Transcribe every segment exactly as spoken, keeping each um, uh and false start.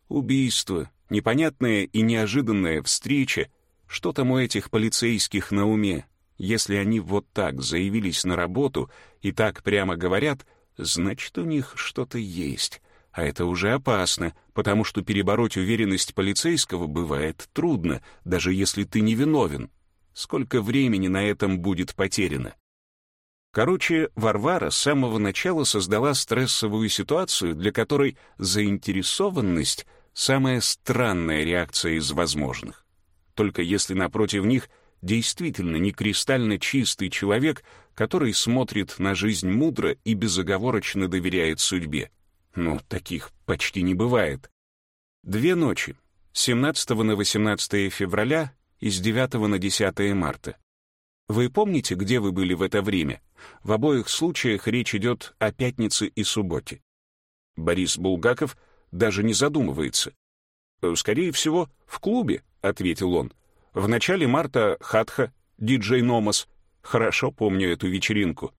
Убийство, непонятная и неожиданная встреча. Что там у этих полицейских на уме? Если они вот так заявились на работу и так прямо говорят, значит, у них что-то есть. А это уже опасно, потому что перебороть уверенность полицейского бывает трудно, даже если ты невиновен. Сколько времени на этом будет потеряно? Короче, Варвара с самого начала создала стрессовую ситуацию, для которой заинтересованность — самая странная реакция из возможных. Только если напротив них действительно не кристально чистый человек, который смотрит на жизнь мудро и безоговорочно доверяет судьбе. Ну, таких почти не бывает. Две ночи, с семнадцатого на восемнадцатое февраля и с девятого на десятое марта. Вы помните, где вы были в это время? В обоих случаях речь идет о пятнице и субботе. Борис Булгаков даже не задумывается. «Скорее всего, в клубе», — ответил он. «В начале марта Хатха, диджей Номас. Хорошо помню эту вечеринку».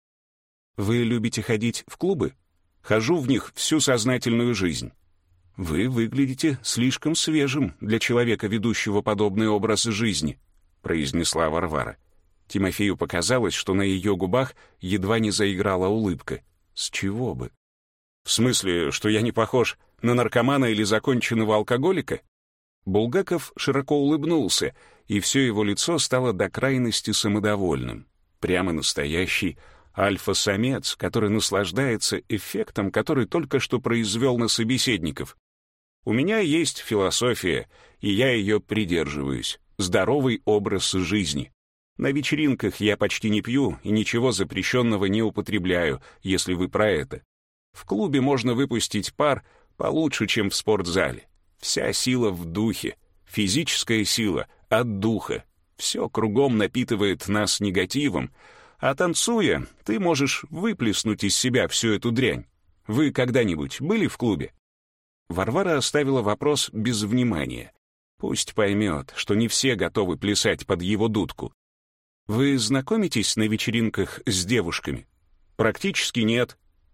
«Вы любите ходить в клубы?» «Хожу в них всю сознательную жизнь». «Вы выглядите слишком свежим для человека, ведущего подобный образ жизни», — произнесла Варвара. Тимофею показалось, что на ее губах едва не заиграла улыбка. С чего бы? «В смысле, что я не похож на наркомана или законченного алкоголика?» Булгаков широко улыбнулся, и все его лицо стало до крайности самодовольным. Прямо настоящий альфа-самец, который наслаждается эффектом, который только что произвел на собеседников. «У меня есть философия, и я ее придерживаюсь. Здоровый образ жизни. На вечеринках я почти не пью и ничего запрещенного не употребляю, если вы про это. В клубе можно выпустить пар получше, чем в спортзале. Вся сила в духе, физическая сила от духа. Все кругом напитывает нас негативом, а танцуя, ты можешь выплеснуть из себя всю эту дрянь. Вы когда-нибудь были в клубе?» Варвара оставила вопрос без внимания. Пусть поймет, что не все готовы плясать под его дудку. «Вы знакомитесь на вечеринках с девушками?» «Практически нет.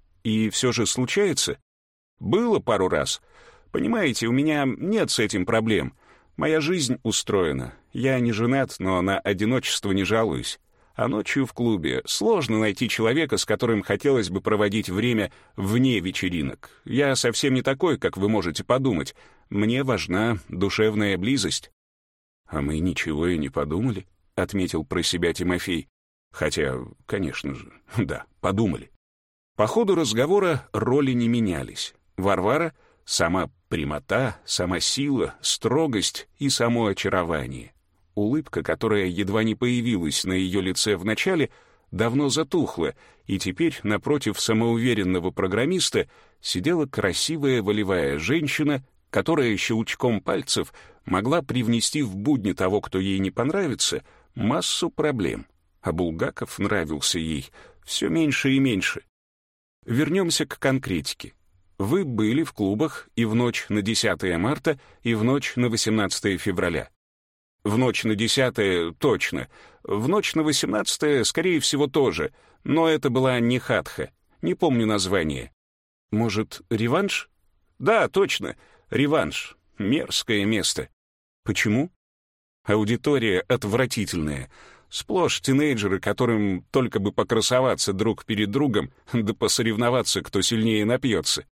И все же случается?» «Было пару раз. Понимаете, у меня нет с этим проблем. Моя жизнь устроена. Я не женат, но на одиночество не жалуюсь. А ночью в клубе сложно найти человека, с которым хотелось бы проводить время вне вечеринок. Я совсем не такой, как вы можете подумать. Мне важна душевная близость». «А мы ничего и не подумали», — отметил про себя Тимофей. Хотя, конечно же, да, подумали. По ходу разговора роли не менялись. Варвара — сама прямота, сама сила, строгость и само очарование. Улыбка, которая едва не появилась на ее лице вначале, давно затухла, и теперь напротив самоуверенного программиста сидела красивая волевая женщина, которая щелчком пальцев могла привнести в будни того, кто ей не понравится, массу проблем. А Булгаков нравился ей все меньше и меньше. Вернемся к конкретике. Вы были в клубах и в ночь на десятое марта, и в ночь на восемнадцатое февраля. В ночь на десятое точно. В ночь на восемнадцатое, скорее всего, тоже. Но это была не Хатха. Не помню название. Может, реванш? Да, точно. Реванш. Мерзкое место. Почему? Аудитория отвратительная. Сплошь тинейджеры, которым только бы покрасоваться друг перед другом, да посоревноваться, кто сильнее напьется.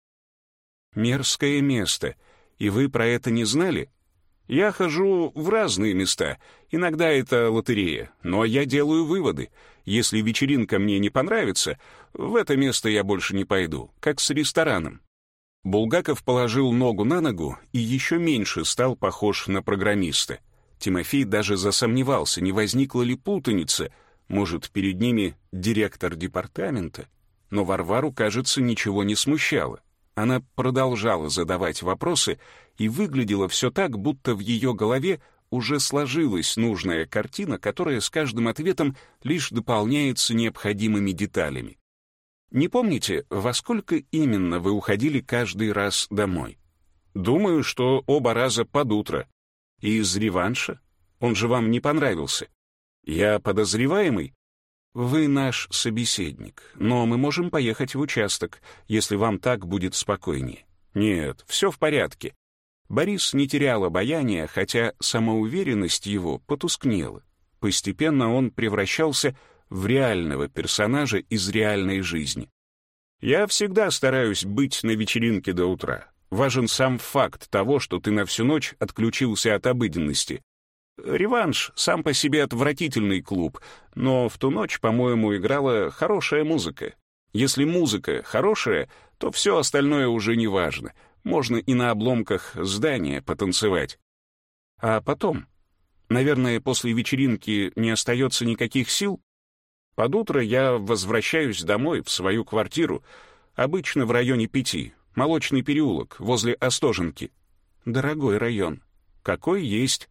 Мерзкое место. И вы про это не знали? Я хожу в разные места. Иногда это лотерея. Но я делаю выводы. Если вечеринка мне не понравится, в это место я больше не пойду, как с рестораном. Булгаков положил ногу на ногу и еще меньше стал похож на программиста. Тимофей даже засомневался, не возникла ли путаница. Может, перед ними директор департамента? Но Варвару, кажется, ничего не смущало. Она продолжала задавать вопросы и выглядела все так, будто в ее голове уже сложилась нужная картина, которая с каждым ответом лишь дополняется необходимыми деталями. Не помните, во сколько именно вы уходили каждый раз домой? Думаю, что оба раза под утро. И из реванша? Он же вам не понравился. Я подозреваемый? Вы наш собеседник, но мы можем поехать в участок, если вам так будет спокойнее. Нет, все в порядке. Борис не терял обаяния, хотя самоуверенность его потускнела. Постепенно он превращался в реального персонажа из реальной жизни. «Я всегда стараюсь быть на вечеринке до утра. Важен сам факт того, что ты на всю ночь отключился от обыденности. «Реванш» сам по себе отвратительный клуб, но в ту ночь, по-моему, играла хорошая музыка. Если музыка хорошая, то все остальное уже не важно. Можно и на обломках здания потанцевать. А потом, наверное, после вечеринки не остается никаких сил. Под утро я возвращаюсь домой, в свою квартиру, обычно в районе пяти, Молочный переулок, возле Остоженки. Дорогой район. Какой есть.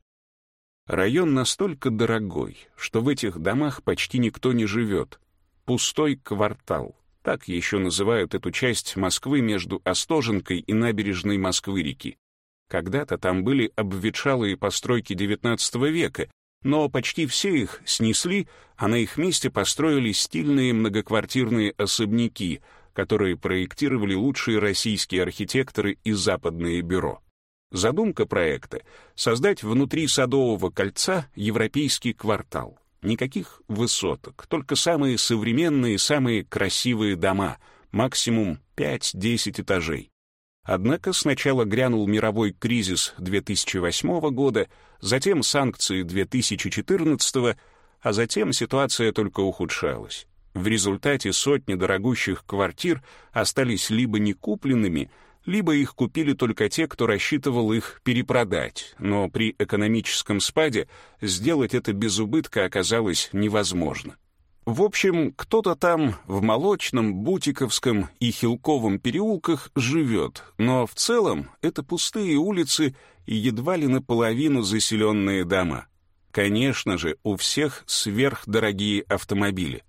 Район настолько дорогой, что в этих домах почти никто не живет. Пустой квартал. Так еще называют эту часть Москвы между Остоженкой и набережной Москвы-реки. Когда-то там были обветшалые постройки девятнадцатого века, но почти все их снесли, а на их месте построили стильные многоквартирные особняки, которые проектировали лучшие российские архитекторы и западные бюро. Задумка проекта — создать внутри Садового кольца европейский квартал. Никаких высоток, только самые современные, самые красивые дома, максимум пять-десять этажей. Однако сначала грянул мировой кризис две тысячи восьмого года, затем санкции две тысячи четырнадцатого, а затем ситуация только ухудшалась. В результате сотни дорогущих квартир остались либо некупленными, либо их купили только те, кто рассчитывал их перепродать, но при экономическом спаде сделать это без убытка оказалось невозможно. В общем, кто-то там в Молочном, Бутиковском и Хилковом переулках живет, но в целом это пустые улицы и едва ли наполовину заселенные дома. Конечно же, у всех сверхдорогие автомобили.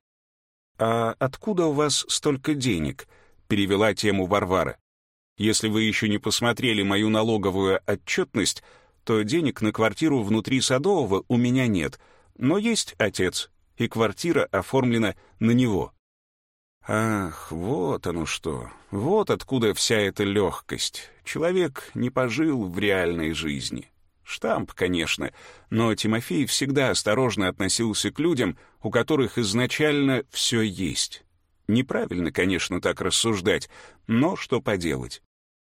«А откуда у вас столько денег?» — перевела тему Варвара. «Если вы еще не посмотрели мою налоговую отчетность, то денег на квартиру внутри Садового у меня нет, но есть отец, и квартира оформлена на него». Ах, вот оно что, вот откуда вся эта легкость. Человек не пожил в реальной жизни. Штамп, конечно, но Тимофей всегда осторожно относился к людям, у которых изначально все есть. Неправильно, конечно, так рассуждать, но что поделать.